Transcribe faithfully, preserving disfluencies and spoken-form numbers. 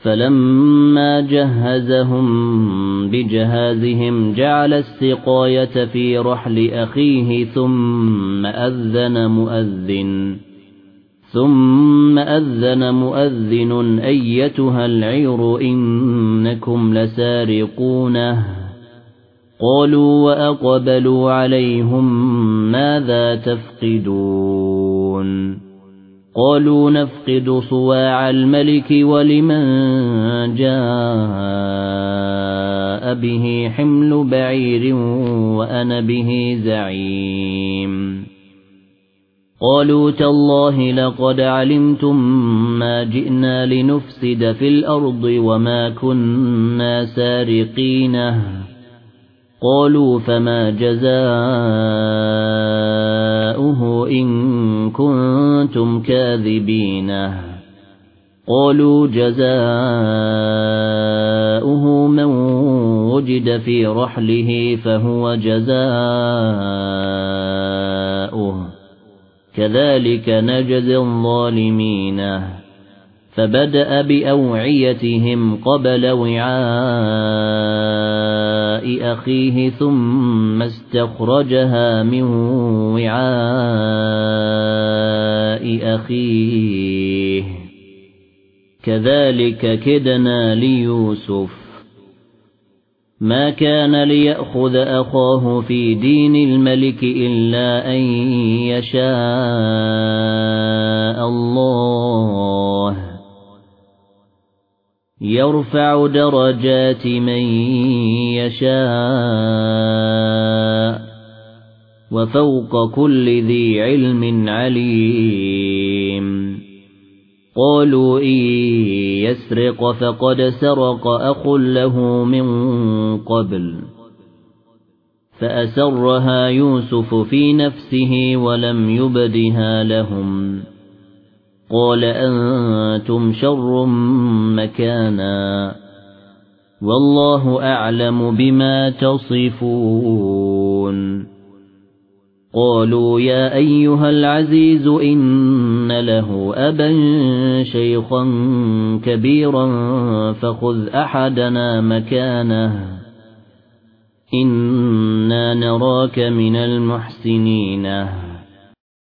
فلما جهزهم بجهازهم جعل السقاية في رحل أخيه ثم أذن مؤذن ثم أذن مؤذن أيتها العير إنكم لسارقونه قالوا وأقبلوا عليهم ماذا تفقدون قالوا نفقد صواع الملك ولمن جاء به حمل بعير وأنا به زعيم قالوا تالله لقد علمتم ما جئنا لنفسد في الأرض وما كنا سارقين قالوا فما جزاؤه إن كنتم كاذبين قالوا جزاؤه من وجد في رحله فهو جزاؤه كذلك نجزي الظالمين فبدأ بأوعيتهم قبل وعاء أخيه ثم استخرجها من وعاء أخيه كذلك كدنا ليوسف ما كان ليأخذ أخاه في دين الملك إلا أن يشاء الله يرفع درجات من يشاء وفوق كل ذي علم عليم قالوا إن يسرق فقد سرق أخ له من قبل فأسرها يوسف في نفسه ولم يبدها لهم قال أنتم شر مكانا والله أعلم بما تصفون قالوا يا أيها العزيز إن له أبا شيخا كبيرا فخذ أحدنا مكانه إنا نراك من المحسنين